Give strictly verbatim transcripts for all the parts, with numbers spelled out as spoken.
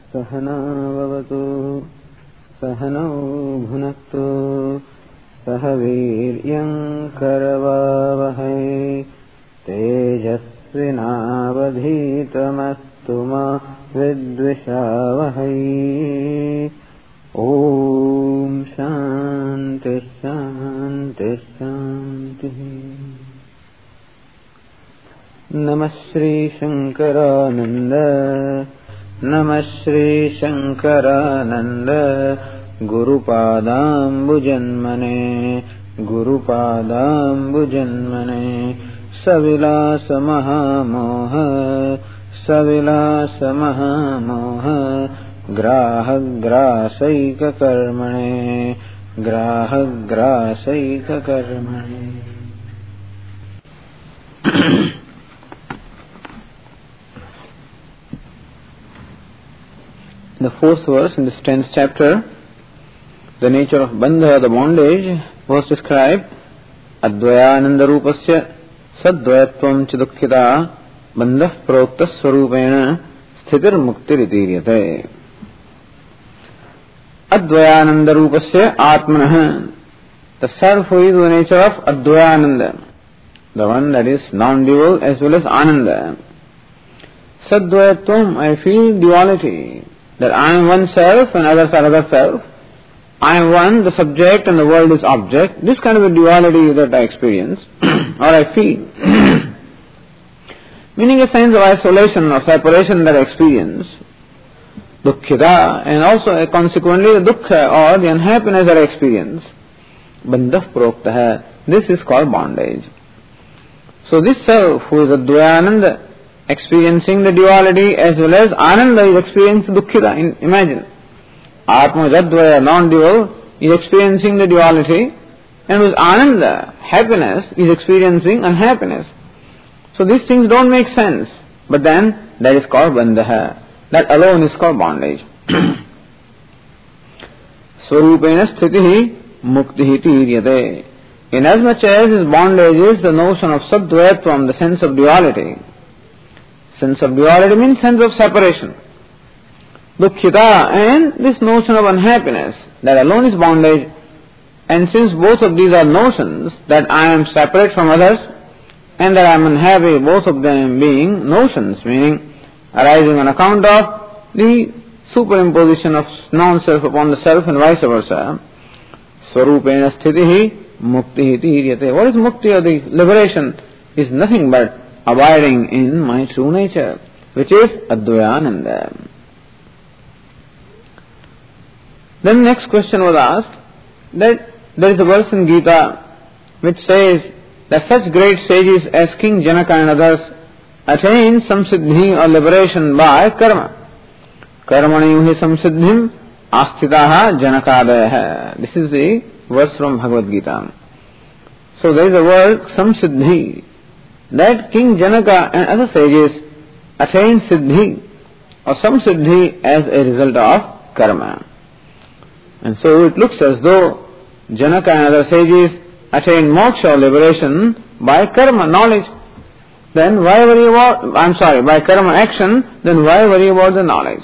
सहना भवतु सहनौ भुनक्तु सह वीर्यं करवावहै तेजस्विनावधीतमस्तु मा विद्विषावहै। ओम शांति शांति शांति। नमः श्री शंकरानंद नमः Shri Shankaranand गुरुपादाम्बुजन्मने गुरुपादाम्बुजन्मने सविलास महामोह सविलास महामोह ग्राहग्रासैककर्मणे ग्राहग्रासैककर्मणे। The fourth verse in this tenth chapter, the nature of bandha, the bondage, was described. Advayananda rupasya sadvayatvam chidukkita bandha prokta swarupena sthitir muktiritiryate. Advayananda rupasya atmanah, the self who is the nature of Advayananda, the one that is non-dual as well as Ananda. Sadvayatvam, I feel duality, that I am one self and others are other self. I am one, the subject, and the world is object. This kind of a duality that I experience or I feel. Meaning a sense of isolation or separation that I experience. Dukkhita, and also consequently the dukkha or the unhappiness that I experience. Bandha proktaha, this is called bondage. So this self who is Advayananda, experiencing the duality as well as Ananda is experiencing Dukkhita. Imagine, Atma Jadvaya, non-dual, is experiencing the duality, and with Ananda, happiness, is experiencing unhappiness. So these things don't make sense, but then that is called Bandha. That alone is called bondage. Swarupena sthitihi muktihi tiryate. Inasmuch as his bondage is the notion of Sadvayatvam, the sense of duality. Sense of duality means sense of separation. Dukkhita, and this notion of unhappiness, that alone is bondage. And since both of these are notions, that I am separate from others and that I am unhappy, both of them being notions, meaning arising on account of the superimposition of non-self upon the self and vice versa. Swarupena sthitihi muktihi tiryate. What is mukti, or the liberation, is nothing but abiding in my true nature, which is Advayananda. Then next question was asked, that there is a verse in Gita which says that such great sages as King Janaka and others attain samsiddhi or liberation by karma. Karmani yuhi samsiddhim asthitaha janakadayaha. This is the verse from Bhagavad Gita. So there is a word samsiddhi, that King Janaka and other sages attain siddhi or samsiddhi as a result of karma. And so it looks as though Janaka and other sages attain moksha or liberation by karma, knowledge. Then why worry about, I'm sorry, by karma action, then why worry about the knowledge?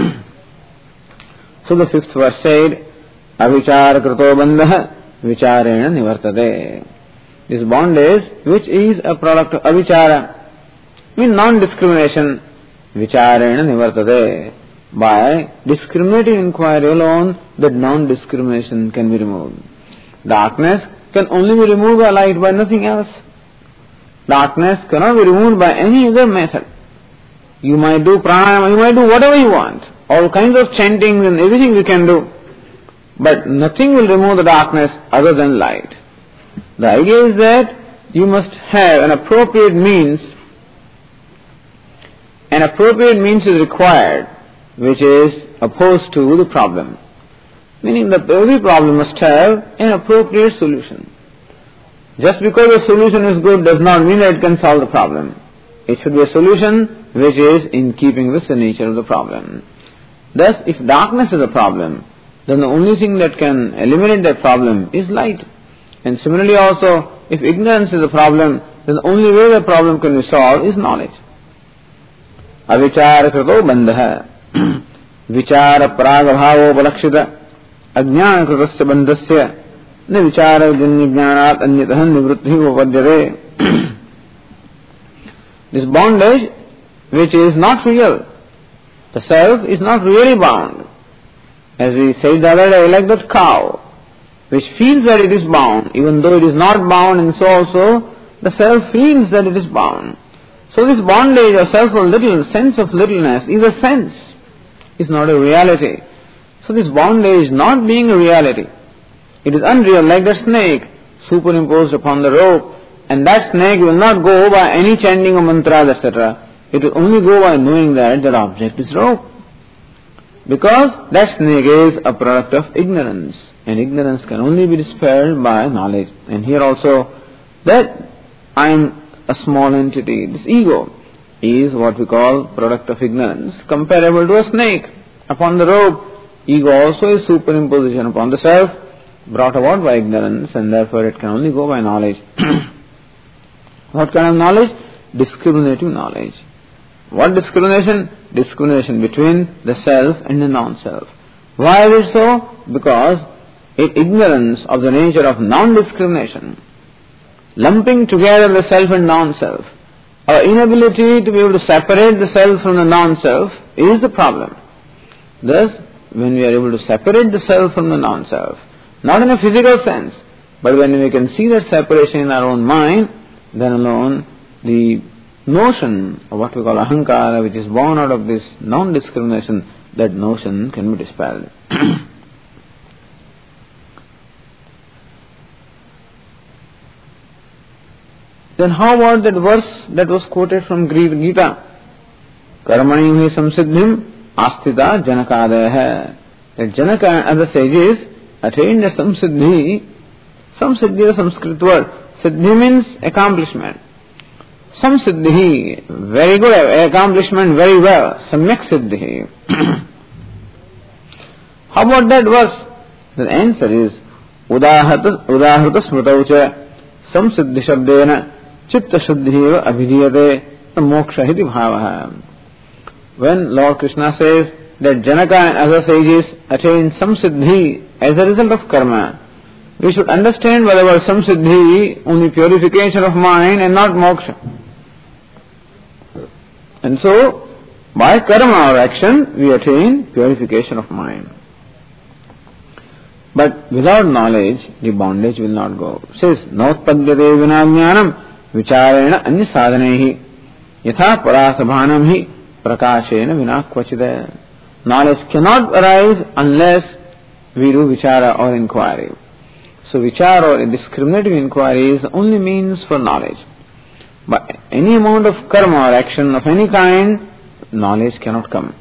So the fifth verse said, Avichara krato bandha vicharena nivartate. This bondage, which is a product of avichara, means non-discrimination, vicharena nivartate. By discriminating inquiry alone, that non-discrimination can be removed. Darkness can only be removed by light, by nothing else. Darkness cannot be removed by any other method. You might do pranayama, you might do whatever you want, all kinds of chantings and everything you can do, but nothing will remove the darkness other than light. The idea is that you must have an appropriate means. An appropriate means is required, which is opposed to the problem. Meaning that every problem must have an appropriate solution. Just because the solution is good does not mean that it can solve the problem. It should be a solution which is in keeping with the nature of the problem. Thus, if darkness is a problem, then the only thing that can eliminate that problem is light. And similarly also, if ignorance is a problem, then the only way the problem can be solved is knowledge. Avichara krato bandha. vichara praga bhavopalakshita ajnana kritasya bandhasya na vichara janya jnanat anyatah nivrutti upapadyate. This bondage which is not real, the self is not really bound. As we said the other day, like that cow which feels that it is bound, even though it is not bound, and so also the self feels that it is bound. So this bondage or self of little, sense of littleness is a sense, is not a reality. So this bondage not being a reality, it is unreal, like that snake superimposed upon the rope, and that snake will not go by any chanting of mantras, et cetera. It will only go by knowing that that object is rope. Because that snake is a product of ignorance, and ignorance can only be dispelled by knowledge. And here also, that I am a small entity, this ego, is what we call product of ignorance, comparable to a snake upon the rope. Ego also is superimposition upon the self, brought about by ignorance, and therefore it can only go by knowledge. What kind of knowledge? Discriminative knowledge. What discrimination? Discrimination between the self and the non-self. Why is it so? Because it ignorance of the nature of non-discrimination, lumping together the self and non-self, our inability to be able to separate the self from the non-self is the problem. Thus, when we are able to separate the self from the non-self, not in a physical sense, but when we can see that separation in our own mind, then alone the notion of what we call ahankara, which is born out of this non-discrimination, that notion can be dispelled. Then how about that verse that was quoted from Gita? Karmani hi samsiddhim asthita janakadaya. That Janaka and other sages attained a samsiddhi. Samsiddhi is a Sanskrit word. Siddhi means accomplishment. Samsiddhi, very good accomplishment, very well. Samyak siddhi. How about that verse? The answer is Udahata smritaucha samsiddhi shabdena chitta shuddhi abhidiyate moksha hiti bhavaha. When Lord Krishna says that Janaka and other sages attain samsiddhi as a result of karma, we should understand by the word samsiddhi only purification of mind and not moksha. And so, by karma or action, we attain purification of mind. But without knowledge, the bondage will not go. It says, Nautpadyate vinajnanam vicharena anya sadhanehi yatha parasabhanam hi prakashena vinakvachida. Knowledge cannot arise unless we do vichara or inquiry. So vichara or discriminative inquiry is the only means for knowledge. But any amount of karma or action of any kind, knowledge cannot come.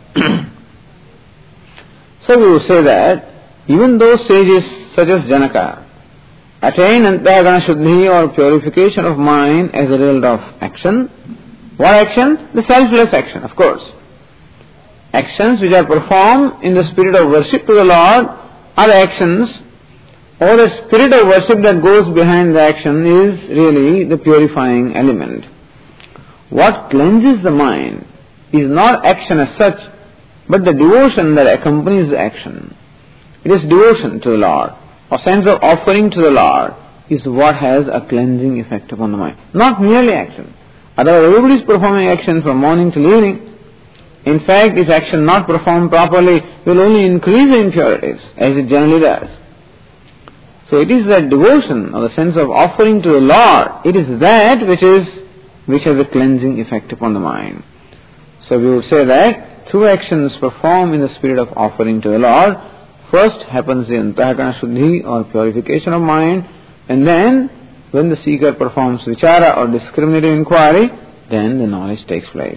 So we will say that even those sages such as Janaka attain antahkarana shuddhi or purification of mind as a result of action. What action? The selfless action, of course. Actions which are performed in the spirit of worship to the Lord are the actions, or the spirit of worship that goes behind the action is really the purifying element. What cleanses the mind is not action as such, but the devotion that accompanies the action. It is devotion to the Lord, or sense of offering to the Lord is what has a cleansing effect upon the mind. Not merely action. Otherwise everybody is performing action from morning till evening. In fact, if action not performed properly will only increase the impurities, as it generally does. So it is that devotion or the sense of offering to the Lord, it is that which is which has a cleansing effect upon the mind. So we would say that through actions performed in the spirit of offering to the Lord, first happens the antahkarana shuddhi or purification of mind, and then when the seeker performs vichara or discriminative inquiry, then the knowledge takes place.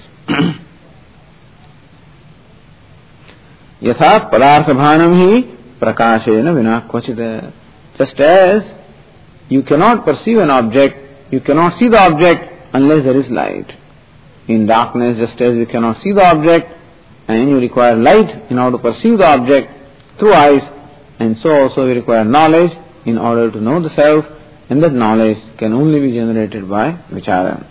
Yatha padarthabhanam hi prakashena vinakvachita. Just as you cannot perceive an object, you cannot see the object unless there is light. In darkness, just as you cannot see the object, and you require light in order to perceive the object through eyes, and so also we require knowledge in order to know the self, and that knowledge can only be generated by vichara.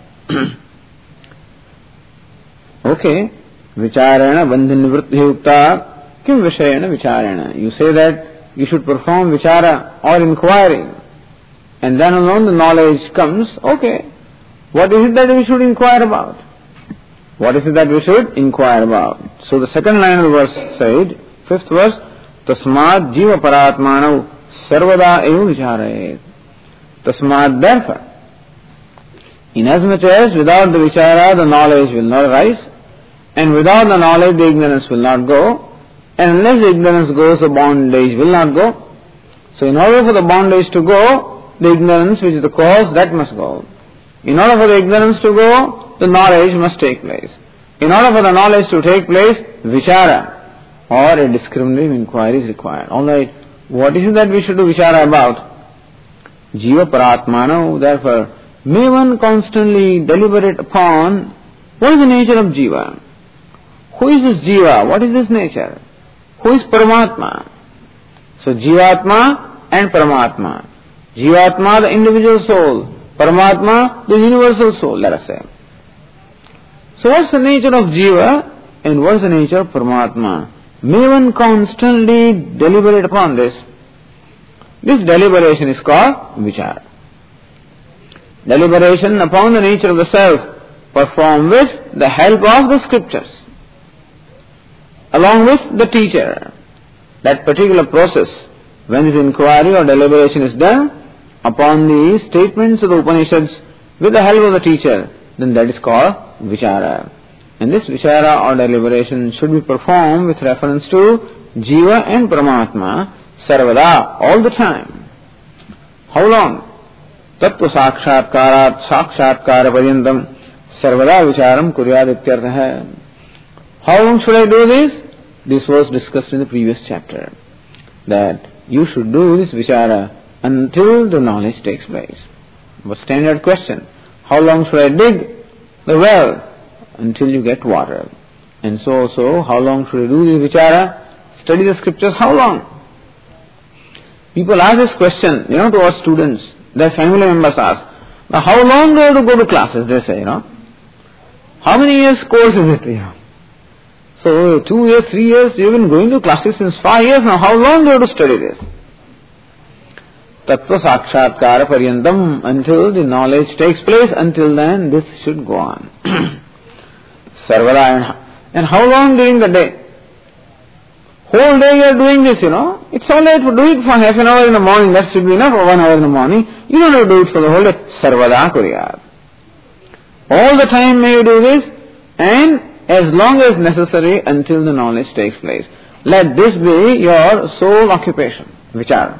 Okay, vicharena bandha nivritti yukta Kim Vishayana Vicharana. You say that you should perform vichara or inquiry, and then alone the knowledge comes. Okay, what is it that we should inquire about? What is it that we should inquire about? So the second line of the verse said, fifth verse, Tasmad Jiva Paratmanav Sarvada Eva Vicharayet. Tasmad, therefore, inasmuch as without the vichara the knowledge will not arise, and without the knowledge the ignorance will not go, and unless the ignorance goes the bondage will not go. So in order for the bondage to go, the ignorance which is the cause, that must go. In order for the ignorance to go, the knowledge must take place. In order for the knowledge to take place, vichara or a discriminative inquiry is required. Alright, what is it that we should do vichara about? Jiva Paratmana, therefore, may one constantly deliberate upon what is the nature of Jiva? Who is this Jiva? What is this nature? Who is Paramatma? So Jivatma and Paramatma. Jivatma, the individual soul. Paramatma, the universal soul, let us say. So what's the nature of Jiva and what's the nature of Paramatma? May one constantly deliberate upon this. This deliberation is called vichara. Deliberation upon the nature of the self performed with the help of the scriptures, along with the teacher. That particular process, when this inquiry or deliberation is done upon the statements of the Upanishads with the help of the teacher, then that is called vichara. And this vichara or deliberation should be performed with reference to Jiva and Paramatma sarvada, all the time. How long? Tattva sakshatkarat sakshatkara paryantam sarvada vicharam kuryad ityartha. How long should I do this? This was discussed in the previous chapter, that you should do this vichara until the knowledge takes place. But standard question, how long should I dig the well? Until you get water. And so also, how long should I do this vichara? Study the scriptures, how long? People ask this question, you know, to our students. Their family members ask, now how long do I have to go to classes? They say, you know. How many years course is it? You know? So, two years, three years, you've been going to classes since five years now. How long do you have to study this? Tattva sakshatkara paryantam, until the knowledge takes place, until then this should go on. Sarvada. And how long during the day? Whole day you are doing this, you know. It's all right to do it for half an hour in the morning. That should be enough, or one hour in the morning. You don't have to do it for the whole day. Sarvada kuryat. All the time may you do this, and as long as necessary until the knowledge takes place. Let this be your sole occupation. Vichara.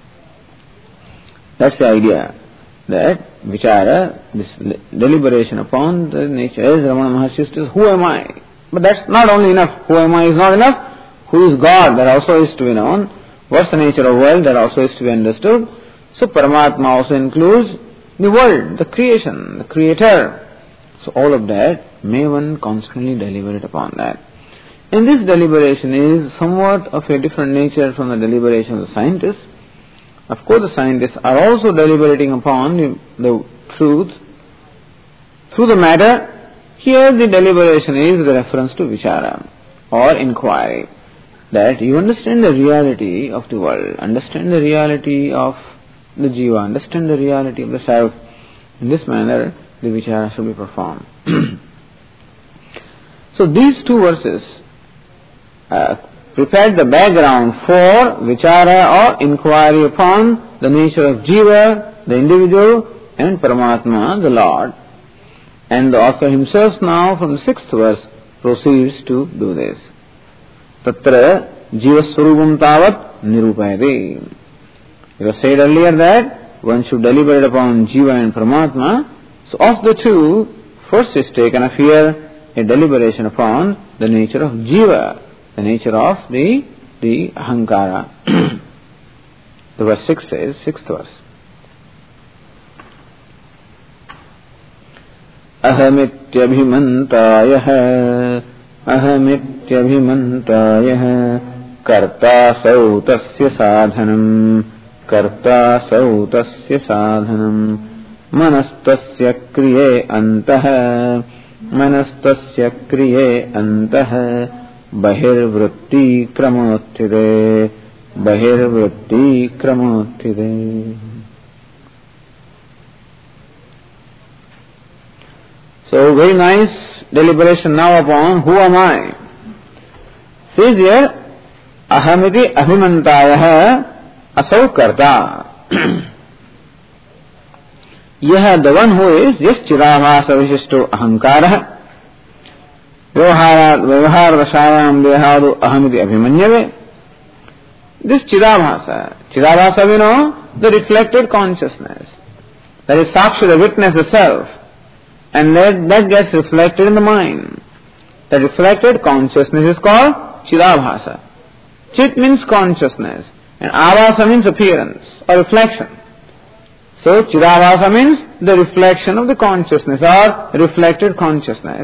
That's the idea. That vichara, this deliberation upon the nature, as Ramana Maharshi says, who am I? But that's not only enough. Who am I is not enough. Who is God? That also is to be known. What's the nature of world? That also is to be understood. So Paramatma also includes the world, the creation, the creator. So all of that, may one constantly deliberate upon that. And this deliberation is somewhat of a different nature from the deliberation of the scientists. Of course, the scientists are also deliberating upon the, the truth through the matter. Here the deliberation is the reference to vichara or inquiry. That you understand the reality of the world, understand the reality of the jiva, understand the reality of the self. In this manner, the vichara should be performed. So these two verses uh, prepared the background for vichara or inquiry upon the nature of jiva, the individual, and Paramatma, the Lord. And the author himself now from the sixth verse proceeds to do this. Tatra jivaswarupam tavat nirupayate. It was said earlier that one should deliberate upon jiva and Paramatma. So of the two, first is taken up here a deliberation upon the nature of jiva, the nature of the, the ahankara. The verse six says, sixth verse. Ahamityabhimantayah ahamityabhimantayah karta sautasya sadhanam karta sautasya sadhanam manastasya kriye antah manastasya kriye antah bahirvritti kramottide, bahirvritti kramottide. So very nice deliberation now upon who am I. Says here, ahamiti abhimantayah asau karta. Yah the one who is yes chidabhasa vishishto ahankara. Vyavahara vyavahara rasayam dehadu ahamiti abhimanyave. This chidabhasa, chidabhasa we know, the reflected consciousness. That is sakshi, the witness, the self. And that, that gets reflected in the mind. The reflected consciousness is called chidabhasa. Chit means consciousness. And abhasa means appearance or reflection. So chidabhasa means the reflection of the consciousness or reflected consciousness.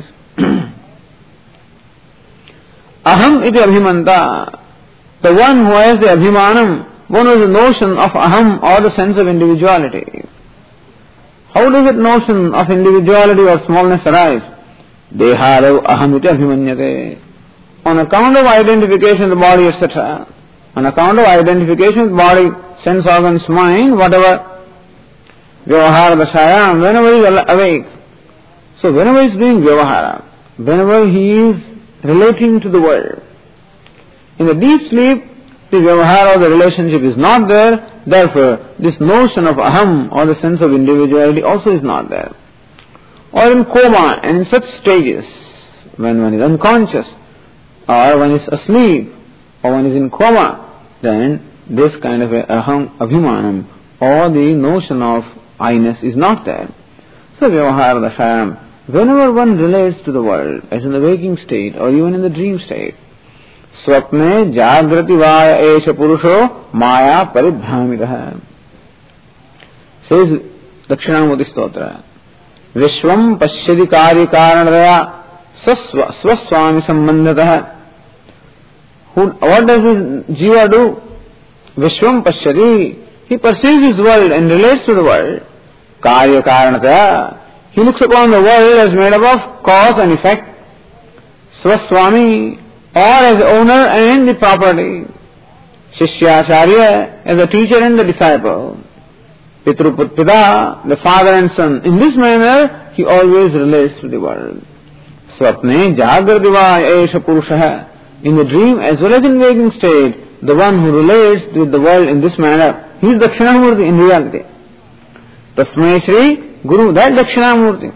Aham iti abhimanta. The one who has the abhimanam, one who has the notion of aham or the sense of individuality. How does that notion of individuality or smallness arise? Deharo ahamiti abhimanyate. On account of identification of the body, et cetera. On account of identification of the body, sense organs, mind, whatever. Vyavahara dasayam, whenever he is awake. So whenever he is doing vyavahara, whenever he is relating to the world. In the deep sleep, the vyavahara or the relationship is not there. Therefore, this notion of aham or the sense of individuality also is not there. Or in coma and in such stages, when one is unconscious, or one is asleep, or one is in coma, then this kind of a aham, abhimanam, or the notion of I-ness is not there. So, vyavahara dashayam, whenever one relates to the world, as in the waking state, or even in the dream state, स्वप्ने जागृति वाय एष पुरुषो माया परिभ्रामितः. Says Dakshinamurti Stotra, Vishwam pashyadi karya karanadaya swaswami sambandhatah. What does this jiva do? Vishwam pashyadi. He perceives his world and relates to the world. Karya karanadaya. He looks upon the world as made up of cause and effect. Swaswami, or as owner and the property. Shishyacharya, as a teacher and the disciple. Pitruputpida, the father and son. In this manner, he always relates to the world. Swapne jagradiva esha purushaha. In the dream as well as in waking state, the one who relates with the world in this manner, he is Dakshinamurti in reality. Tasmai Shri Guru, that Dakshinamurti.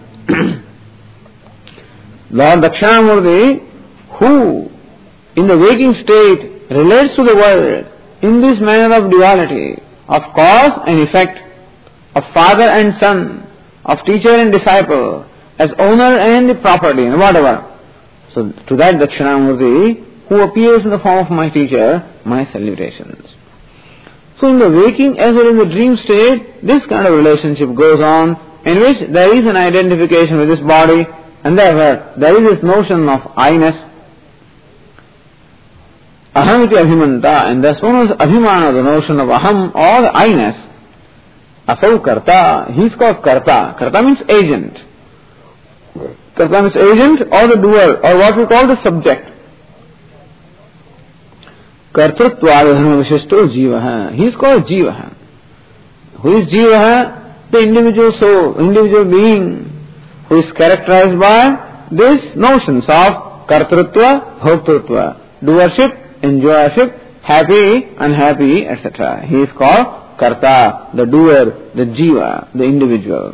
Lord Dakshinamurti, who in the waking state relates to the world in this manner of duality, of cause and effect, of father and son, of teacher and disciple, as owner and the property and whatever. So to that Dakshinamurti, who appears in the form of my teacher, my salutations. So in the waking as well as in the dream state, this kind of relationship goes on, in which there is an identification with this body, and therefore there is this notion of I-ness. Aham iti abhimanta, and thus one is abhimana, the notion of aham or the I-ness. Asau karta, he is called karta. Karta means agent. Karta means agent or the doer, or what we call the subject. Kartruttvadharma vishishto jivaha. He is called jivaha. Who is jivaha? The individual soul, individual being, who is characterized by these notions of kartrutva, bhoktrutva, doership, enjoyership, happy, unhappy, et cetera. He is called karta, the doer, the jiva, the individual.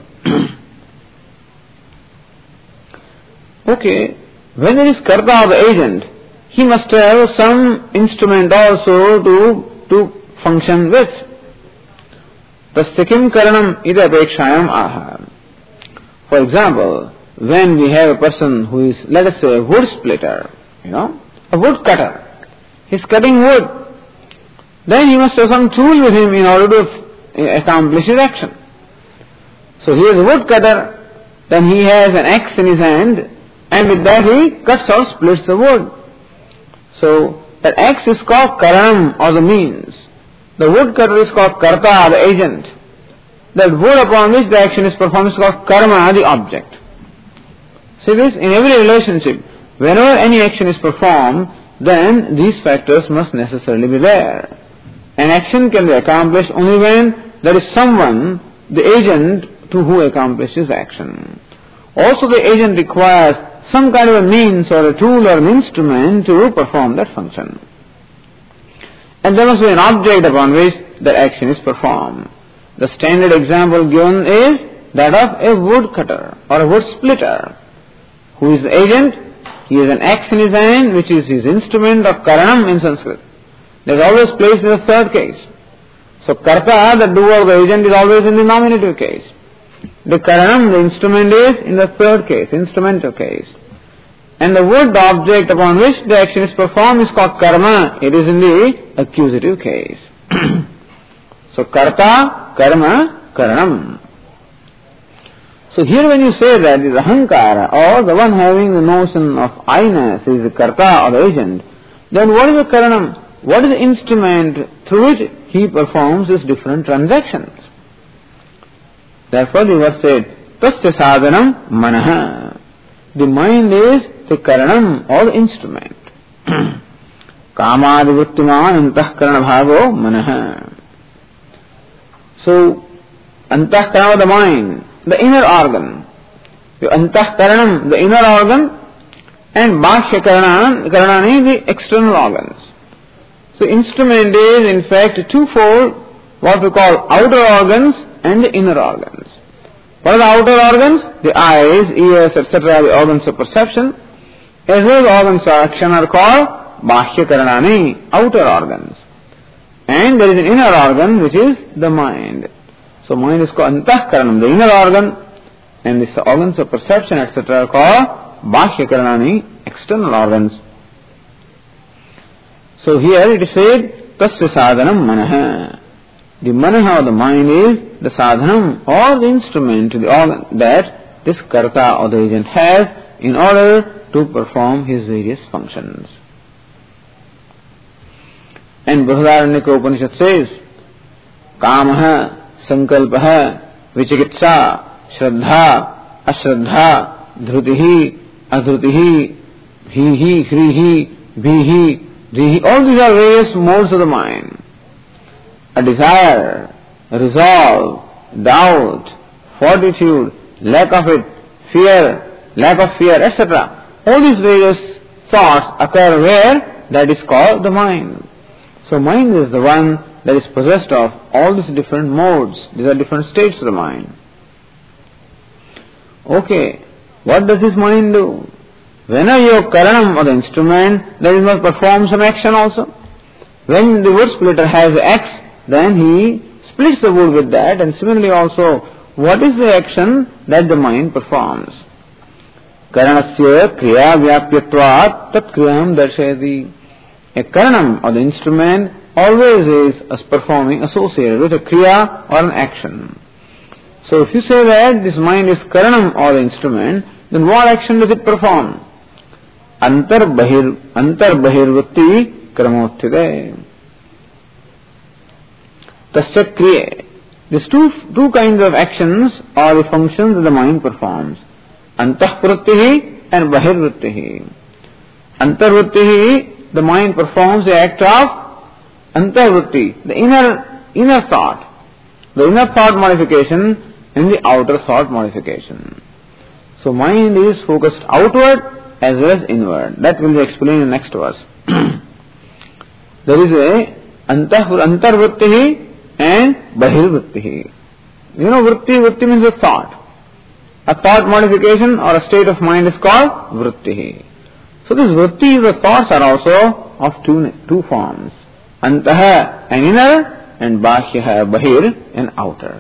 Okay, when there is karta or the agent, he must have some instrument also to, to function with. Tasyakim karanam ida apekshayam aha. For example, when we have a person who is, let us say, a wood splitter, you know, a wood cutter, he is cutting wood, then he must have some tool with him in order to accomplish his action. So he is a wood cutter, then he has an axe in his hand, and with that he cuts or splits the wood. So that axe is called karanam, or the means. The wood cutter is called karta, the agent. That wood upon which the action is performed is called karma, the object. See this, in every relationship, whenever any action is performed, then these factors must necessarily be there. An action can be accomplished only when there is someone, the agent, to who accomplishes action. Also the agent requires some kind of a means or a tool or an instrument to perform that function. And there must be an object upon which that action is performed. The standard example given is that of a woodcutter or a wood splitter. Who is the agent? He has an axe in his hand, which is his instrument of karanam in Sanskrit. That is always placed in the third case. So karta, the doer, the agent, is always in the nominative case. The karanam, the instrument, is in the third case, instrumental case. And the wood, the object upon which the action is performed, is called karma. It is in the accusative case. So karta, karma, karanam. So here when you say that the ahankara, or the one having the notion of I-ness, is the karta or the agent, then what is the karanam? What is the instrument through which he performs his different transactions? Therefore the verse said, tasya sadhanam manaha. The mind is the karanam or the instrument. Kamadi vrittiman antahkarana bhago manaha. So, antahkarana, the mind, the inner organ. The antahkaranam, the inner organ, and bhashya karanani, the external organs. So instrument is in fact twofold, what we call outer organs and the inner organs. What are the outer organs? The eyes, ears, et cetera, the organs of perception, as well as organs of action are called bhashya karanani, outer organs. And there is an inner organ which is the mind. So mind is called antahkaranam, the inner organ, and the organs of perception, et cetera, are called bhashya karanani, external organs. So here it is said, tasya sadhanam manaha. The manaha, or the mind, is the sadhanam or the instrument, the organ that this karta or the agent has in order to perform his various functions. And Brihadaranyaka Upanishad says, kamaha, sankalpaha, vichikitsa, shraddha, ashraddha, dhrutihi, adhrutihi, hihi, hrihi, bhihi, drihi. All these are various modes of the mind. A desire, a resolve, doubt, fortitude, lack of it, fear, lack of fear, et cetera. All these various thoughts occur where? That is called the mind. So mind is the one that is possessed of all these different modes. These are different states of the mind. Okay, what does this mind do? Whenever your karanam or the instrument, then it must perform some action also. When the wood splitter has the axe, then he splits the wood with that, and similarly also, what is the action that the mind performs? Karanasya kriya vyapyatvat tat kriyam darshayati. A karanam or the instrument always is as performing associated with a kriya or an action. So if you say that this mind is karanam or the instrument, then what action does it perform? Antar bahir, antar bahirvatti kramotthide. Tasya kriya. These two, two kinds of actions are the functions that the mind performs. Antahvrittihi and bahirvrittihi. Antarvrittihi, the mind performs the act of antahvritti, the inner, inner thought. The inner thought modification and the outer thought modification. So mind is focused outward as well as inward. That will be explained in the next verse. There is a antarvrittihi and bahirvrittihi. You know, vritti, vritti means a thought. A thought modification or a state of mind is called vrittihi. So these vrittis, the thoughts, are also of two, two forms. Antaha, an inner, and bhashyaha, bahir, an outer.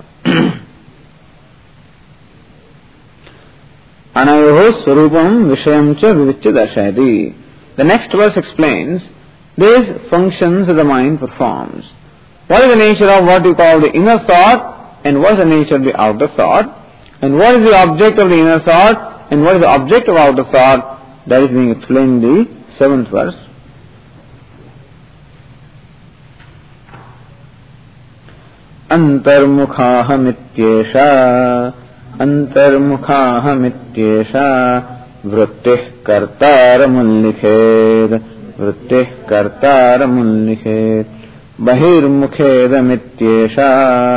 Anayoho swarupam vishayam cha viviccha darshayati. The next verse explains these functions that the mind performs. What is the nature of what you call the inner thought, and what is the nature of the outer thought, and what is the object of the inner thought, and what is the object of outer thought? That is being explained in the seventh verse. Antarmukhahamityesha Antarmukhahamityesha Vrittih kartaramullikhed वृत्तिः कर्तारमुल्लिखेत् बहिर्मुखेदमित्येषा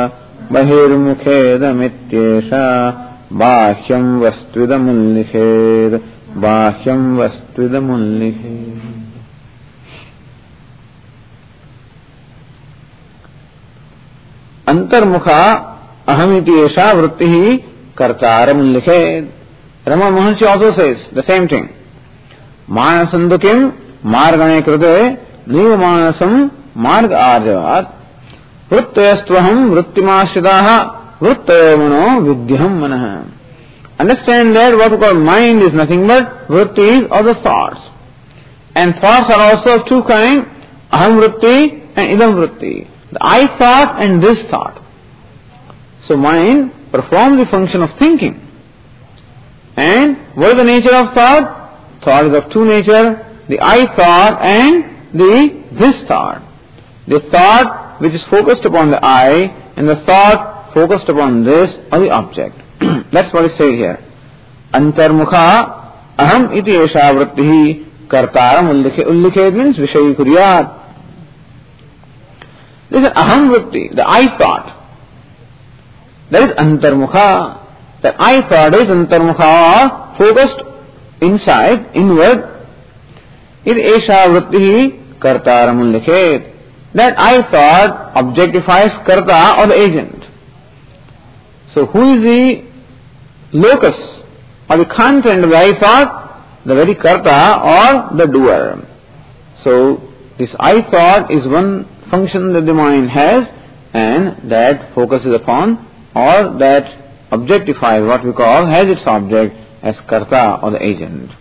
बहिर्मुखेदमित्येषा बाह्यं वस्त्विदमुल्लिखेत् बाह्यं वस्त्विदमुल्लिखेत्. अंतर्मुखा अहमिति एषा वृत्तिः कर्तारमुल्लिखेत्. Rama Maharshi also says the same thing. Manasandukim margane krute nivamanasam marg arjavat vruttayastvaham vrittimashidaha vruttayo mano vidyaham manah. Understand that what we call mind is nothing but vrittis or the thoughts. And thoughts are also of two kinds, aham vritti and idam vritti. The I thought and this thought. So mind performs the function of thinking. And what is the nature of thought? Thought is of two nature, the I thought and the this thought. The thought which is focused upon the I and the thought focused upon this or the object. That's what is said here. Antarmukha aham iti esha vrittihi kartaram ullikhe. Ullikhe means vishayi kuryat. This is aham vritti, the I thought. That is antarmukha. The I thought is antarmukha, focused inside, inward. It esha vrittihi kartaram ullikhet. That I thought objectifies karta or the agent. So who is the locus or the content of the I thought? The very karta or the doer. So this I thought is one function that the mind has, and that focuses upon or that objectifies what we call, has its object as karta or the agent.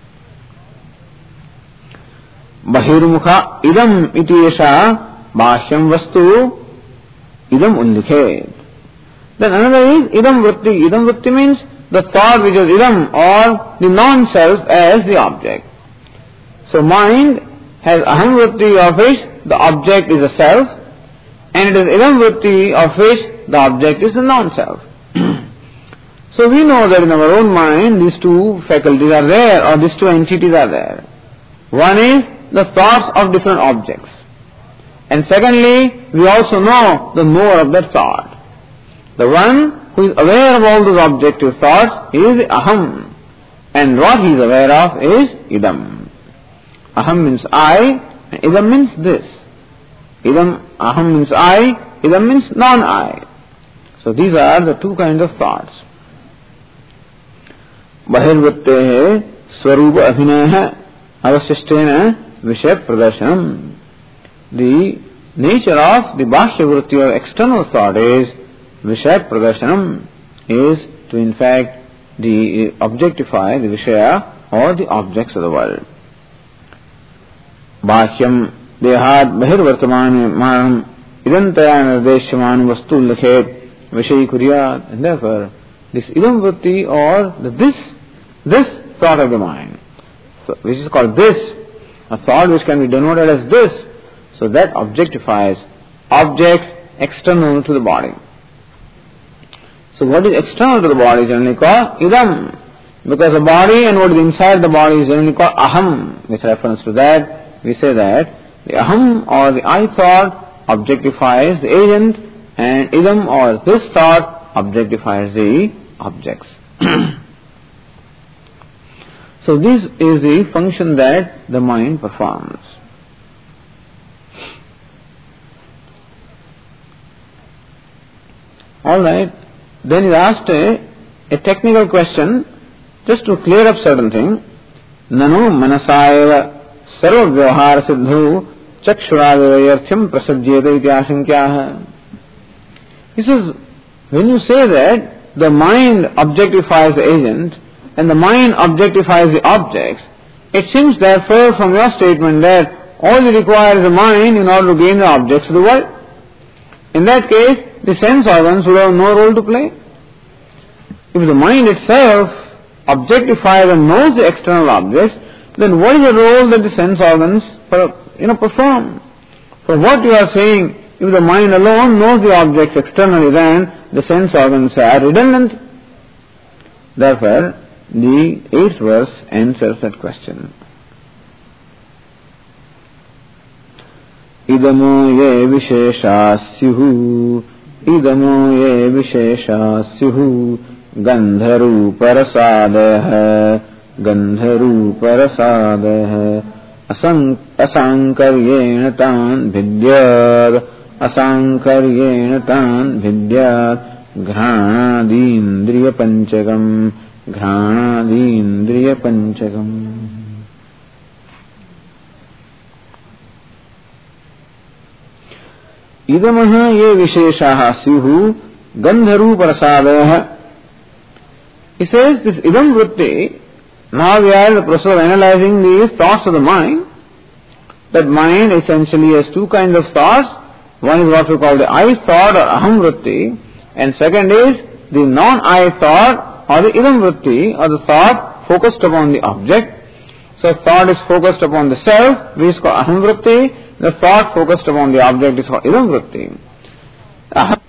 Bahirmukha idam iti esha bhashyam vastu idam ullikhet. Then another is idam vritti. Idam vritti means the thought which is idam or the non-self as the object. So mind has aham vritti of which the object is a self, and it is idam vritti of which the object is the non-self. So we know that in our own mind these two faculties are there, or these two entities are there. One is the thoughts of different objects. And secondly, we also know the knower of that thought. The one who is aware of all those objective thoughts is aham. And what he is aware of is idam. Aham means I, and idam means this. Idam, aham means I, idam means non-I. So these are the two kinds of thoughts. Bahirvrittehe swarupa abhinaya avasishtena vishaya pradarsanam. The nature of the bhashya vritti or external thought is vishaya pradarsanam, is to in fact the objectify the vishaya or the objects of the world. Bhashyam dehat bahirvartamani manam idantaya nirdeshyamani vastu likhet vishayi kuryat. And therefore this idam vritti or the this this thought of the mind, so, which is called this, a thought which can be denoted as this, so that objectifies objects external to the body. So what is external to the body is generally called idam, because the body and what is inside the body is generally called aham. With reference to that, we say that the aham or the I thought objectifies the agent, and idam or this thought objectifies the objects. So this is the function that the mind performs. Alright, then he asked a, a technical question just to clear up certain thing. Nanu manasayava sarva vyavahara siddhu chakshurāvayarthyam prasajyeta iti āsankyaha. He says, when you say that the mind objectifies the agent and the mind objectifies the objects, it seems therefore from your statement that all you require is a mind in order to gain the objects of the world. In that case, the sense organs would have no role to play. If the mind itself objectifies and knows the external objects, then what is the role that the sense organs you know, perform? For what you are saying, if the mind alone knows the objects externally, then the sense organs are redundant. Therefore, the eighth verse answers that question. idamo ye visheshasyuhu idamo ye visheshasyuhu gandharuparasadaha gandharuparasadaha asankaryena tan vidyad asankaryena tan vidyad घ्राणादीन्द्रिय पंचकम घ्राणादीन्द्रिय पंचकम. इदमः ये विशेषाः स्युः गंधरूपरसादयः. He says this idam vritti. Now we are in the process of analyzing these thoughts of the mind. That mind essentially has two kinds of thoughts. One is what we call the I thought or aham vritti. And second is the non-I thought or the idam vritti or the thought focused upon the object. So thought is focused upon the self, which is called aham vritti. The thought focused upon the object is called idam vritti. Aham.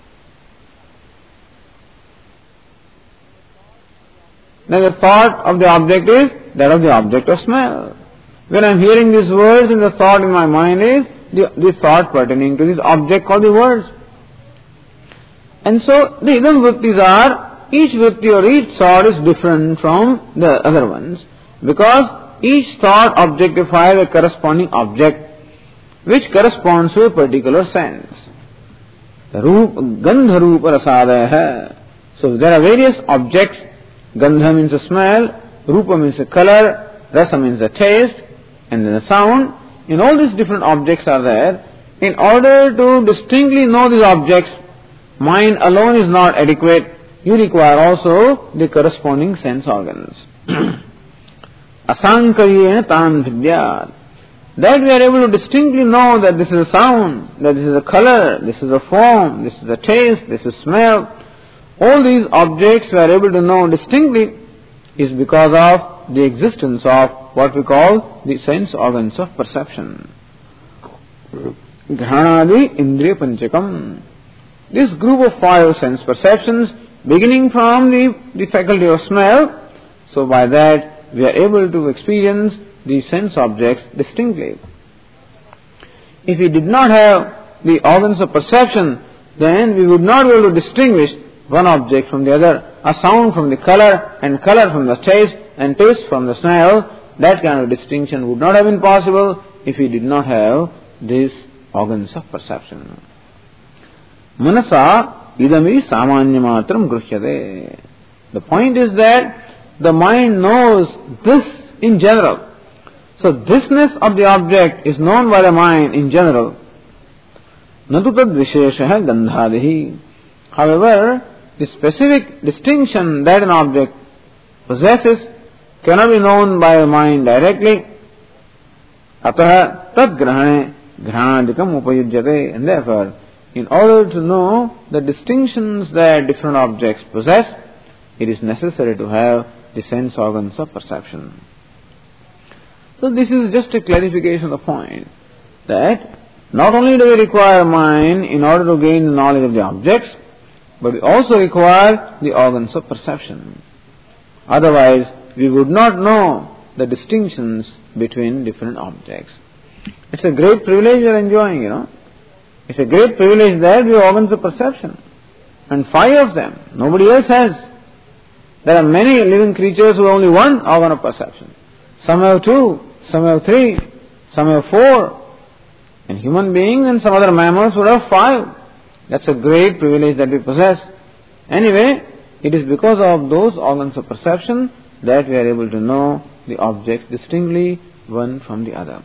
Now the thought of the object is that of the object of smell. When I am hearing these words, and the thought in my mind is the, the thought pertaining to this object called the words. And so the idam vrittis are, each vritti or each thought is different from the other ones, because each thought objectifies a corresponding object which corresponds to a particular sense. The roop, gandha rupa rasadaya. So there are various objects. Gandha means a smell, rupa means a color, rasa means a taste, and then a sound. In all these different objects are there. In order to distinctly know these objects, mind alone is not adequate. You require also the corresponding sense organs. Asankaryena tan vidyat. That we are able to distinctly know that this is a sound, that this is a color, this is a form, this is a taste, this is smell. All these objects we are able to know distinctly is because of the existence of what we call the sense organs of perception. Ghanadi indriya panchakam. This group of five sense perceptions, beginning from the, the faculty of smell, so by that we are able to experience the sense objects distinctly. If we did not have the organs of perception, then we would not be able to distinguish one object from the other, a sound from the color, and color from the taste, and taste from the smell. That kind of distinction would not have been possible if we did not have these organs of perception. Manasa idami samanyamatram gruhyate. The point is that the mind knows this in general. So thisness of the object is known by the mind in general. Natu tad visheshaha gandhadihi. However, the specific distinction that an object possesses cannot be known by the mind directly. Ataha tad grahane granadikam upayujyate. And therefore, in order to know the distinctions that different objects possess, it is necessary to have the sense organs of perception. So this is just a clarification of the point that not only do we require mind in order to gain the knowledge of the objects, but we also require the organs of perception. Otherwise, we would not know the distinctions between different objects. It's a great privilege we are enjoying, you know. It's a great privilege that we have organs of perception. And five of them. Nobody else has. There are many living creatures who have only one organ of perception. Some have two, some have three, some have four. And human beings and some other mammals would have five. That's a great privilege that we possess. Anyway, it is because of those organs of perception that we are able to know the objects distinctly one from the other.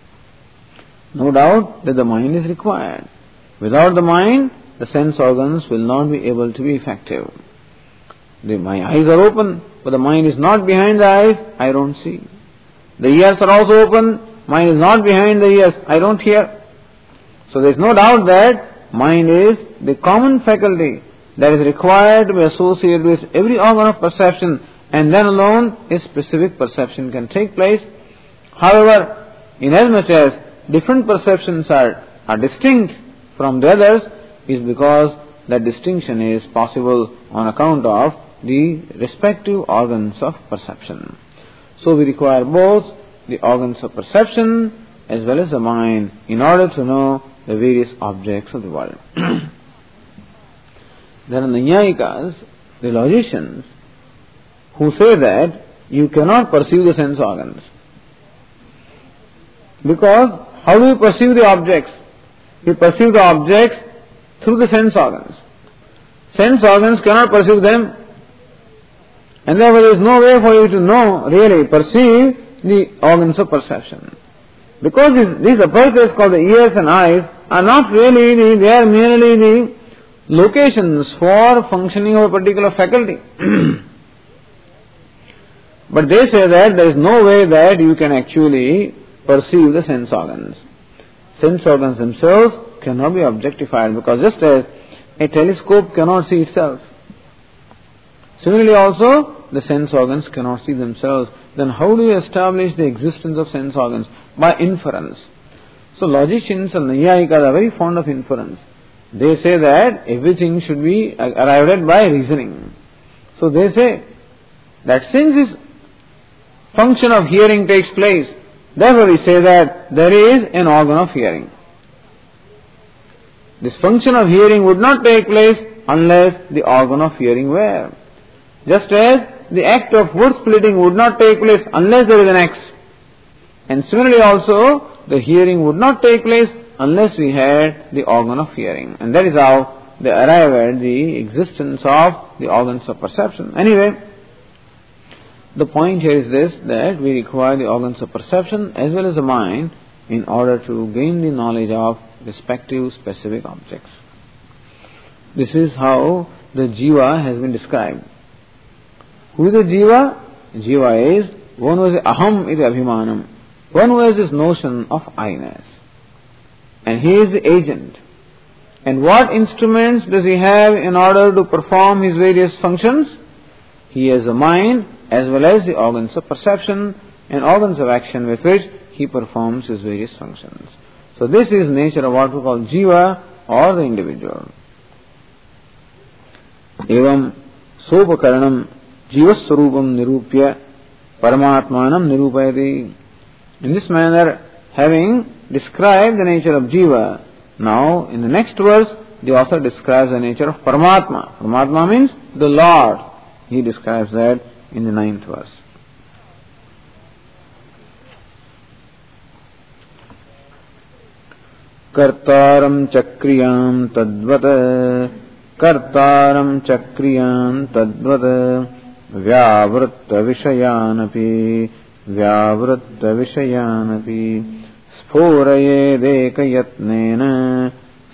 No doubt that the mind is required. Without the mind, the sense organs will not be able to be effective. The, my eyes are open, but the mind is not behind the eyes, I don't see. The ears are also open, mind is not behind the ears, I don't hear. So there is no doubt that mind is the common faculty that is required to be associated with every organ of perception, and then alone a specific perception can take place. However, inasmuch as different perceptions are, are distinct from the others, is because that distinction is possible on account of the respective organs of perception. So we require both the organs of perception as well as the mind in order to know the various objects of the world. There are Naiyayikas, the logicians, who say that you cannot perceive the sense organs. Because how do you perceive the objects? You perceive the objects through the sense organs. Sense organs cannot perceive them. And therefore there is no way for you to know, really perceive the organs of perception. Because these, these apertures called the ears and eyes are not really, the, they are merely the locations for functioning of a particular faculty. But they say that there is no way that you can actually perceive the sense organs. Sense organs themselves cannot be objectified, because just as a telescope cannot see itself, similarly also the sense organs cannot see themselves. Then how do you establish the existence of sense organs? By inference. So logicians and Naiyayikas are very fond of inference. They say that everything should be arrived at by reasoning. So they say that since this function of hearing takes place, therefore we say that there is an organ of hearing. This function of hearing would not take place unless the organ of hearing were. Just as the act of wood splitting would not take place unless there is an axe. And similarly also, the hearing would not take place unless we had the organ of hearing. And that is how they arrive at the existence of the organs of perception. Anyway, the point here is this, that we require the organs of perception as well as the mind in order to gain the knowledge of respective specific objects. This is how the jiva has been described. Who is the jiva? Jiva is one who has aham iti abhimanam, one who has this notion of I-ness. And he is the agent. And what instruments does he have in order to perform his various functions? He has a mind as well as the organs of perception and organs of action with which he performs his various functions. So this is nature of what we call jiva, or the individual. Evam sopakaranam jivaswarupam nirupya paramatmanam nirupayati. In this manner, having described the nature of jiva, now in the next verse the author describes the nature of Paramatma. Paramatma means the Lord. He describes that in the ninth verse. Kartaram chakriyam tadvata, kartaram chakriyam tadvata, vyavritta vishayanapi, vyavritta vishayanapi, sphoraye-dekayatnena,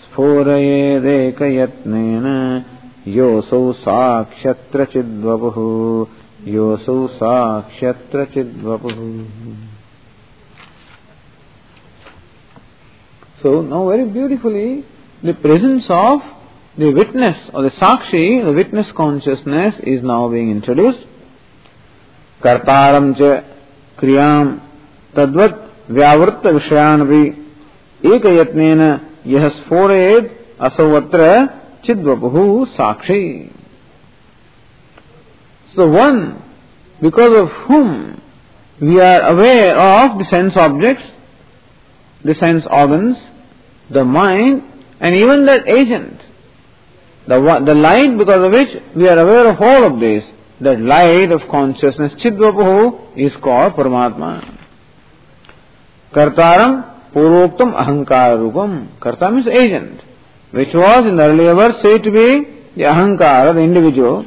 sphoraye-dekayatnena, yosau sakshatra chidvapuhu, yosau sakshatra chidvapuhu. So now very beautifully, the presence of the witness or the sakshi, the witness consciousness is now being introduced. Kartaram cha kriyam tadvat vyavritta vishayanapi ekayatnena yah sphored asavatra chidvapuhu sakshi. So one, because of whom we are aware of the sense objects, the sense organs, the mind, and even that agent, the, the light because of which we are aware of all of this, that light of consciousness, chidvapuhu, is called Paramatma. Kartaram purvoktam ahankara rupam. Karta means agent, which was in the earlier verse said to be the ahankara, the individual.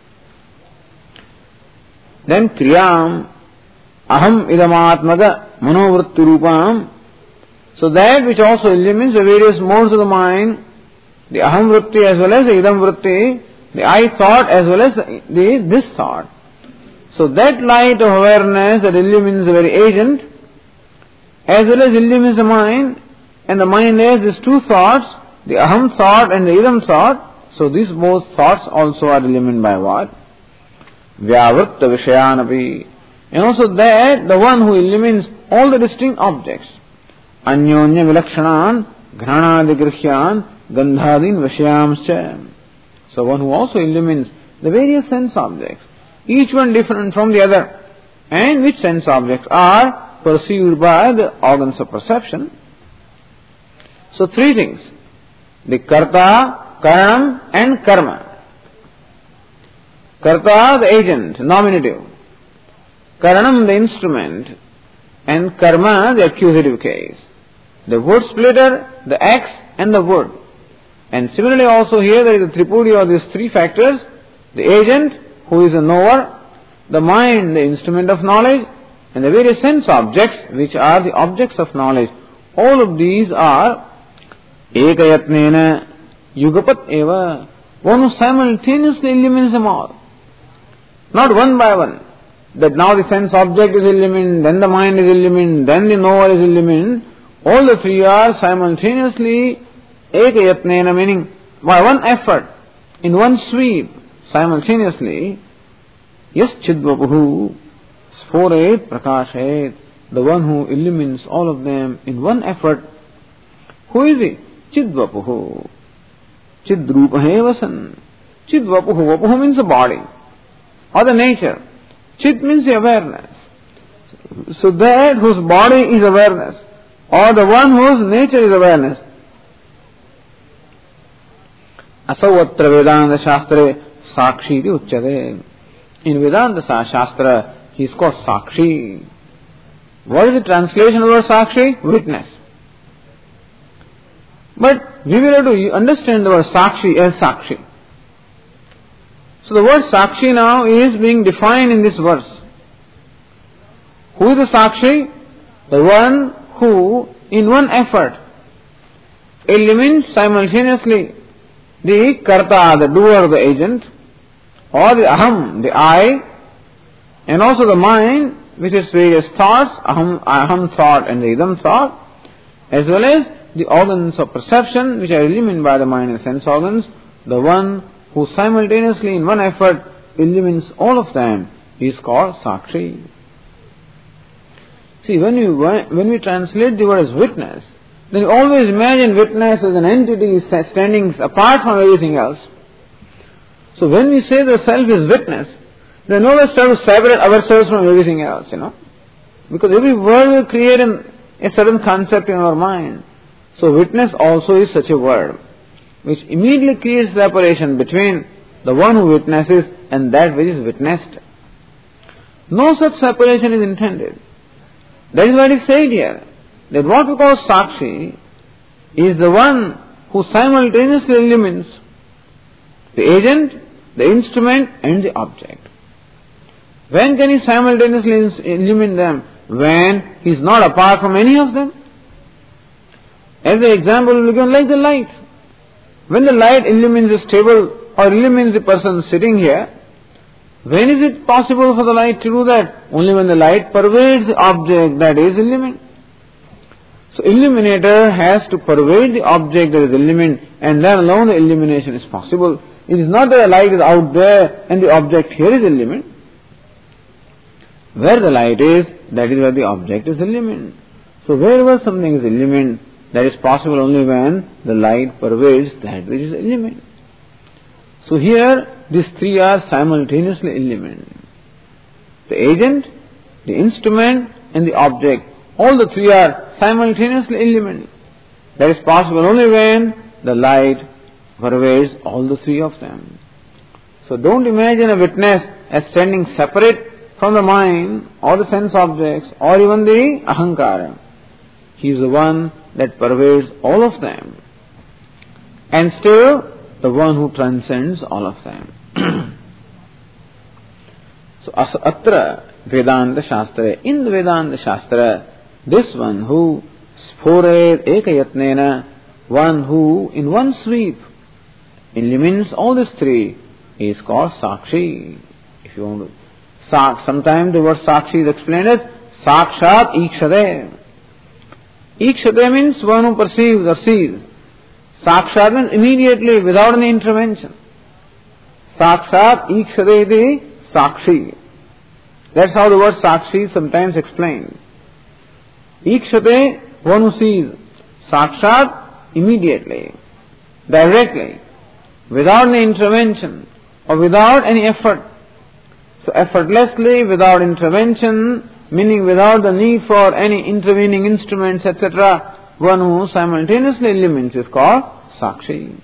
Then kriyam aham idamatmaga manovritti rupam. So that which also illumines the various modes of the mind, the aham vritti as well as the idam vritti, the I thought as well as the, the this thought. So that light of awareness that illumines the very agent, as well as illumines the mind, and the mind has these two thoughts, the aham thought and the idam thought. So these both thoughts also are illumined by what? Vyavritta vishayanapi. And also that, the one who illumines all the distinct objects. Anyonya vilakshanan, ghanadigrihyan, gandhadin vashyamscha. So one who also illumines the various sense objects, each one different from the other, and which sense objects are perceived by the organs of perception. So three things: the karta, karanam and karma. Karta, the agent, nominative. Karanam, the instrument. And karma, the accusative case. The wood splitter, the axe and the wood. And similarly also here there is a tripudi of these three factors: the agent, who is a knower; the mind, the instrument of knowledge; and the various sense objects, which are the objects of knowledge. All of these are ekayatnena yugapat eva. One who simultaneously illumines them all. Not one by one. That now the sense object is illumined, then the mind is illumined, then the knower is illumined. All the three are simultaneously ekayatnena, meaning by one effort, in one sweep, simultaneously. Yes, chidvapuhu sphoret prakashet, the one who illumines all of them in one effort. Who is he? Chidvapuhu. Chidrupahe vasan. Chidvapuhu. Vapuhu means the body or the nature. Chit means the awareness. So that whose body is awareness, or the one whose nature is awareness. Asavatra Vedanta Shastra Sakshi Uchyate. In Vedanta Shastra, he is called Sakshi. What is the translation of the word Sakshi? Witness. But we will have to understand the word Sakshi as Sakshi. So the word Sakshi now is being defined in this verse. Who is the Sakshi? The one who, in one effort, illumines simultaneously the karta, the doer, the agent, or the aham, the I, and also the mind, which is various thoughts, aham, aham thought and the idam thought, as well as the organs of perception, which are illumined by the mind and sense organs. The one who simultaneously in one effort illumines all of them is called Sakshi. See, when we, when we translate the word as witness, then we always imagine witness as an entity standing apart from everything else. So when we say the self is witness, then always try to separate ourselves from everything else, you know. Because every word will create an, a certain concept in our mind. So witness also is such a word, which immediately creates separation between the one who witnesses and that which is witnessed. No such separation is intended. That is what is said here, that what we call Sakshi is the one who simultaneously illumines the agent, the instrument and the object. When can he simultaneously illumine them? When he is not apart from any of them. As the example will be given, like the light. When the light illumines this table or illumines the person sitting here, when is it possible for the light to do that? Only when the light pervades the object that is illumined. So illuminator has to pervade the object that is illumined, and then alone the illumination is possible. It is not that the light is out there and the object here is illumined. Where the light is, that is where the object is illumined. So wherever something is illumined, that is possible only when the light pervades that which is illumined. So here, these three are simultaneously illumined. The agent, the instrument and the object, all the three are simultaneously illumined. That is possible only when the light pervades all the three of them. So don't imagine a witness as standing separate from the mind or the sense objects or even the ahankara. He is the one that pervades all of them, and still the one who transcends all of them. So atra Vedanta Shastra, in the Vedanta Shastra, this one who sphoret ekayatnena, one who in one sweep illumines all these three, is called Sakshi. If you want to, Sak, sometimes the word Sakshi is explained as Sakshat Ikshade. Ikshade means one who perceives or sees. Sakshat means immediately, without any intervention. Sakshat Ikshade iti Sakshi. That's how the word Sakshi is sometimes explained. Ikshate, one who sees. Sakshat, immediately, directly, without any intervention or without any effort. So effortlessly, without intervention, meaning without the need for any intervening instruments, et cetera, one who simultaneously illumines is called Sakshi.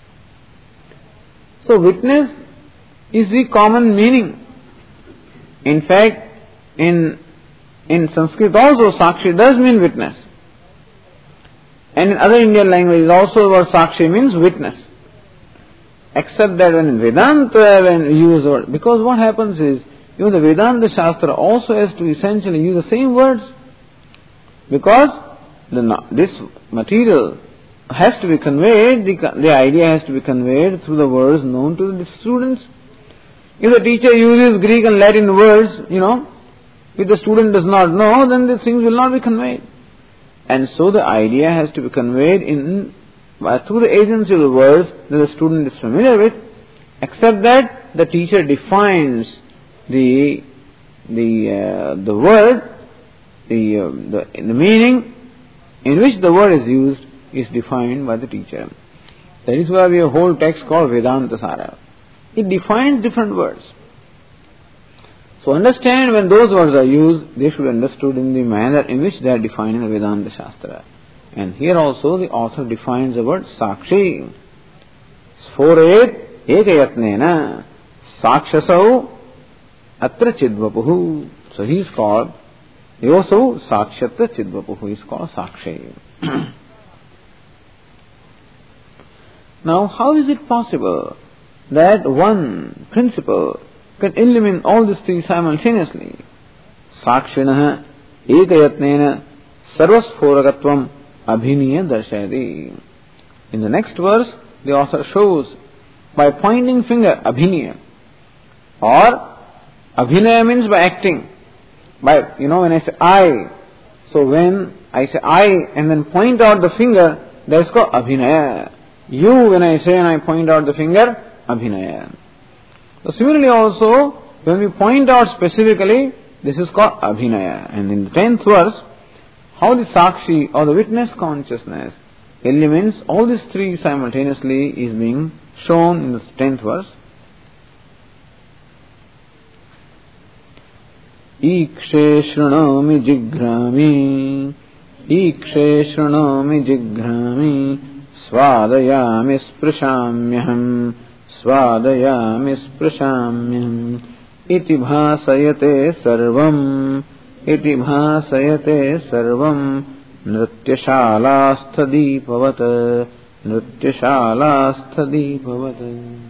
So witness is the common meaning. In fact, in in Sanskrit also Sakshi does mean witness. And in other Indian languages also the word Sakshi means witness. Except that when in Vedanta, when we use the word, because what happens is, you know, the Vedanta Shastra also has to essentially use the same words. Because the, this material has to be conveyed, the, the idea has to be conveyed through the words known to the students. If the teacher uses Greek and Latin words, you know, if the student does not know, then the things will not be conveyed. And so the idea has to be conveyed in uh, through the agency of the words that the student is familiar with, except that the teacher defines the the uh, the word, the, uh, the the meaning in which the word is used is defined by the teacher. That is why we have a whole text called Vedanta Sara. It defines different words. So understand, when those words are used, they should be understood in the manner in which they are defined in the Vedanta Shastra. And here also the author defines the word Sakshi. Sphoret ekayatnena sakshasau atra chidvapuhu. So he is called, yosau sakshatra chidvapuhu, he is called Sakshi. Now, how is it possible that one principle can illumine all these three simultaneously? Sakshinaha ekayatnena sarvasphoragатvam abhiniya darshayati. In the next verse, the author shows by pointing finger, abhiniya, or abhinaya means by acting. By, you know, when I say I, so when I say I and then point out the finger, that is called abhinaya. You, when I say and I point out the finger, abhinaya. So similarly also, when we point out specifically, this is called abhinaya. And in the tenth verse, how the sakshi or the witness consciousness illumines all these three simultaneously is being shown in the tenth verse. Ikshe shrunomi jigrami, ikshe shrunomi jigrami, svadayami sprishamyaham, svadayami sprishamyaham, iti bhasayate sarvam, iti bhasayate sarvam, nrityashalasthadeepavat, nrityashalasthadeepavat.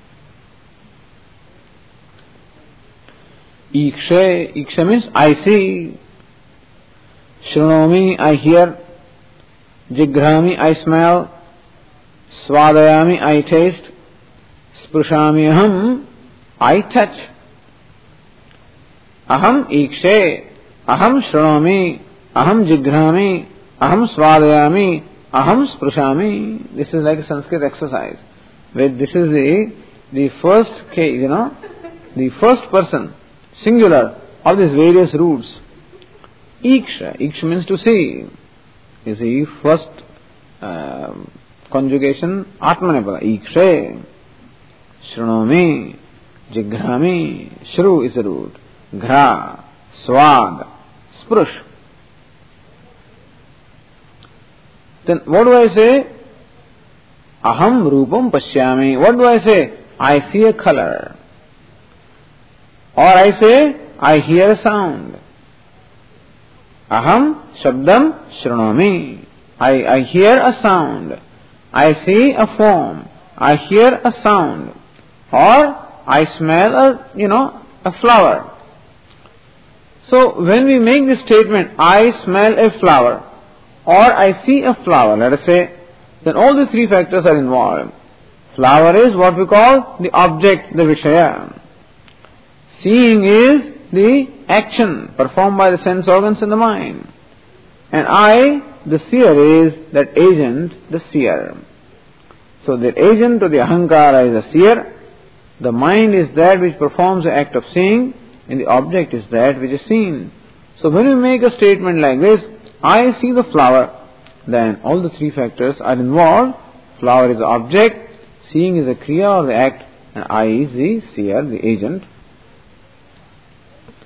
Ikshe, ikshe means I see. Shrunomi, I hear. Jigrami, I smell. Svadayami, I taste. Sprushami aham, I touch. Aham ikshe, aham shrunomi, aham jigrami, aham svadayami, aham sprushami. This is like a Sanskrit exercise. Where this is the, the first case, you know, the first person, singular, of these various roots. Iksha, iksha means to see. Is the first uh, conjugation, atmanepada, ikshe. Shrunomi, jigrami, shru is the root. Ghra, swad, sprush. Then what do I say? Aham rupam pashyami. What do I say? I see a color. Or I say, I hear a sound. Aham shabdam shrunomi. I, I hear a sound. I see a form. I hear a sound. Or I smell a, you know, a flower. So when we make this statement, I smell a flower, or I see a flower, let us say, then all the three factors are involved. Flower is what we call the object, the Vishaya. Seeing is the action performed by the sense organs in the mind. And I, the seer, is that agent, the seer. So the agent of the ahankara is the seer. The mind is that which performs the act of seeing, and the object is that which is seen. So when we make a statement like this, I see the flower, then all the three factors are involved. Flower is the object, seeing is the kriya or the act, and I is the seer, the agent.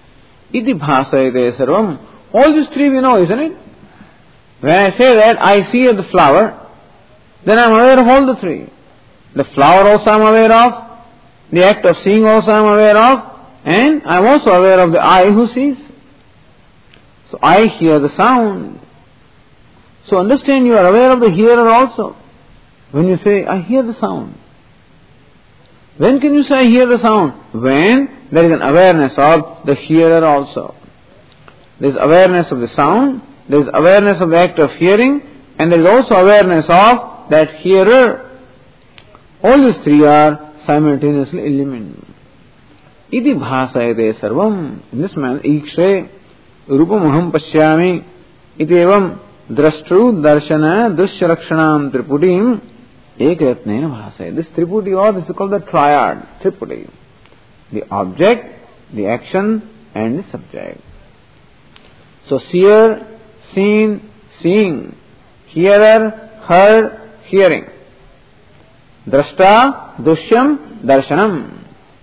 Iti bhasayate sarvam. All these three we know, isn't it? When I say that I see the flower, then I am aware of all the three. The flower also I am aware of, the act of seeing also I am aware of, and I am also aware of the eye who sees. So I hear the sound. So understand, you are aware of the hearer also. When you say, I hear the sound. When can you say, I hear the sound? When there is an awareness of the hearer also. There is awareness of the sound, there is awareness of the act of hearing, and there is also awareness of that hearer. All these three are simultaneously illumined. Iti bhasayate sarvam. In this manner, ikshe rupam aham pashyami iti evam drashtru darshana drishyalakshanam triputim ekratnena bhasayate. This triputi, or this is called the triad, triputi. The object, the action, and the subject. So seer, seen, seeing. Hearer, heard, hearing. Drashta, dushyam, darshanam.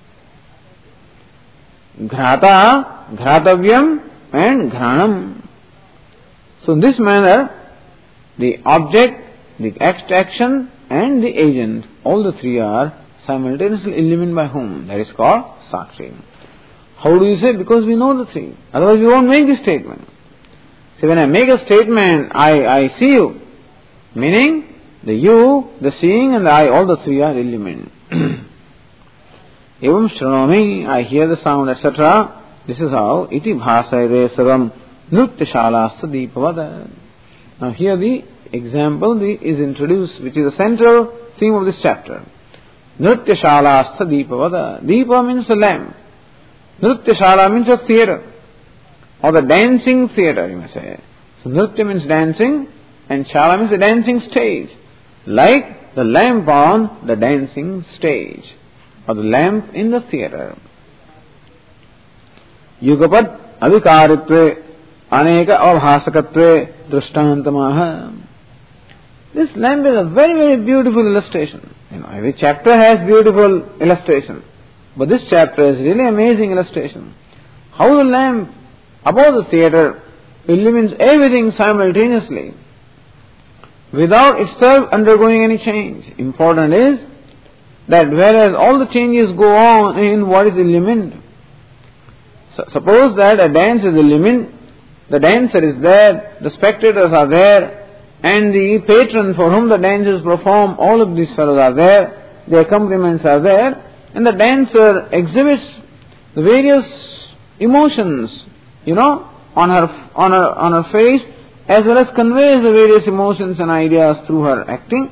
Ghrata, ghratavyam, and ghranam. So in this manner, the object, the action, and the agent, all the three are simultaneously illumined by whom? That is called Sakshi. How do you say? Because we know the three. Otherwise we won't make this statement. So when I make a statement, I, I see you, meaning the you, the seeing, and the I, all the three are illumined. Evam shranami, I hear the sound, et cetera. This is how iti bhasayate sarvam nrutyashalastha deepavada. Now here the example the, is introduced, which is the central theme of this chapter. Nrutyashalastha deepavada. Deepa means a lamp. Nrutyashala means a theatre, or the dancing theatre, you may say. So nritya means dancing, and shala means a dancing stage, like the lamp on the dancing stage, or the lamp in the theatre. Yugapat avikaritve aneka avhasakatve drushtantamaha. This lamp is a very, very beautiful illustration. You know, every chapter has beautiful illustration, but this chapter is really amazing illustration. How the lamp above the theatre illumines everything simultaneously, without itself undergoing any change. Important is that whereas all the changes go on in what is illumined. So suppose that a dance is illumined, the dancer is there, the spectators are there, and the patron for whom the dance is performed, all of these fellows are there, the accompaniments are there, and the dancer exhibits the various emotions, you know, on her on her on her face, as well as conveys the various emotions and ideas through her acting.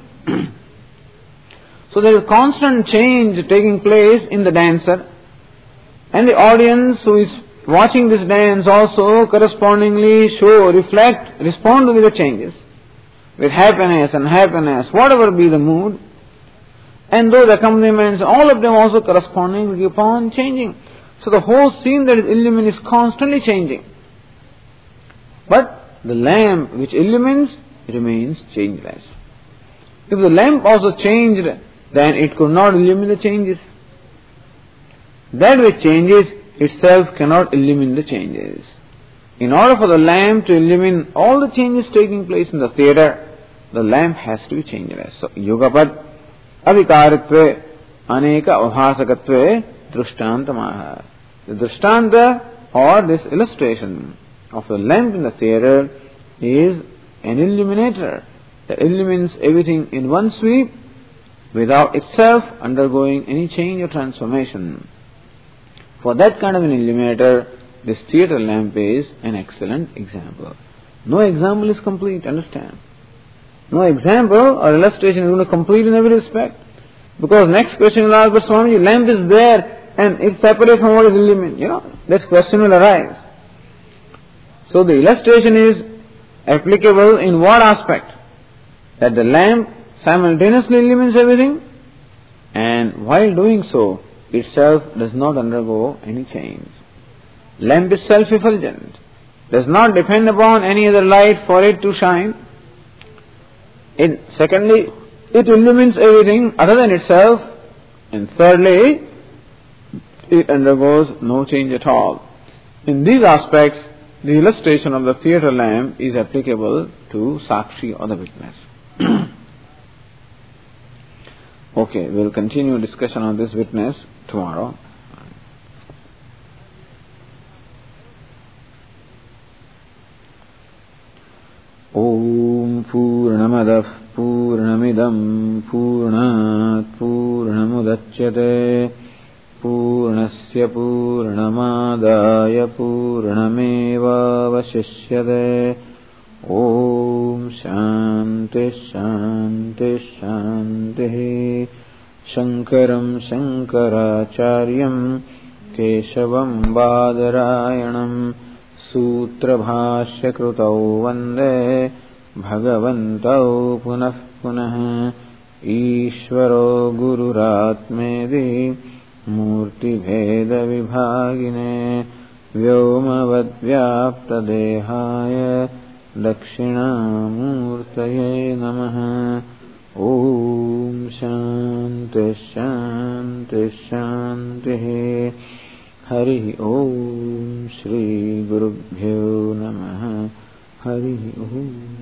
So there is constant change taking place in the dancer, and the audience who is watching this dance also correspondingly show, reflect, respond to the changes with happiness and happiness, whatever be the mood. And those accompaniments, all of them also correspondingly keep on changing. So the whole scene that is illumined is constantly changing. But the lamp which illumines remains changeless. If the lamp also changed, then it could not illumine the changes. That which changes itself cannot illumine the changes. In order for the lamp to illumine all the changes taking place in the theatre, the lamp has to be changeless. So, yugapat avikaritve aneka avhasakatve drushtantamaha. The drishtanta, or this illustration of the lamp in the theatre, is an illuminator that illumines everything in one sweep without itself undergoing any change or transformation. For that kind of an illuminator, this theatre lamp is an excellent example. No example is complete, understand? No example or illustration is going to complete in every respect. Because next question will ask, but Swamiji, lamp is there and it's separate from what is illumined. You know, that question will arise. So the illustration is applicable in what aspect? That the lamp simultaneously illumines everything, and while doing so, itself does not undergo any change. Lamp is self-effulgent, does not depend upon any other light for it to shine. It, secondly, it illumines everything other than itself, and thirdly, it undergoes no change at all. In these aspects, the illustration of the theatre lamp is applicable to Sakshi or the witness. Okay, we will continue discussion on this witness tomorrow. Om Purnamadav Purnamidam Purnat Purnamudachyate Purnasya Purnamadaya Purnameva Vasishyate. Om Shanti Shanti Shanti. Shankaram Shankaracharyam Keshavam Badarayanam Sutra Bhashya Krutau Vande Bhagavantau Punah Punah. Ishvaro Gururatmedi Murti Bheda Vibhagine Vyomavadvyapta Dehaya Dakshinamurtaye Namaha. Om Shanti Shanti Shanti. Hari Om Shri Gurubhyo Namaha. Hari Om.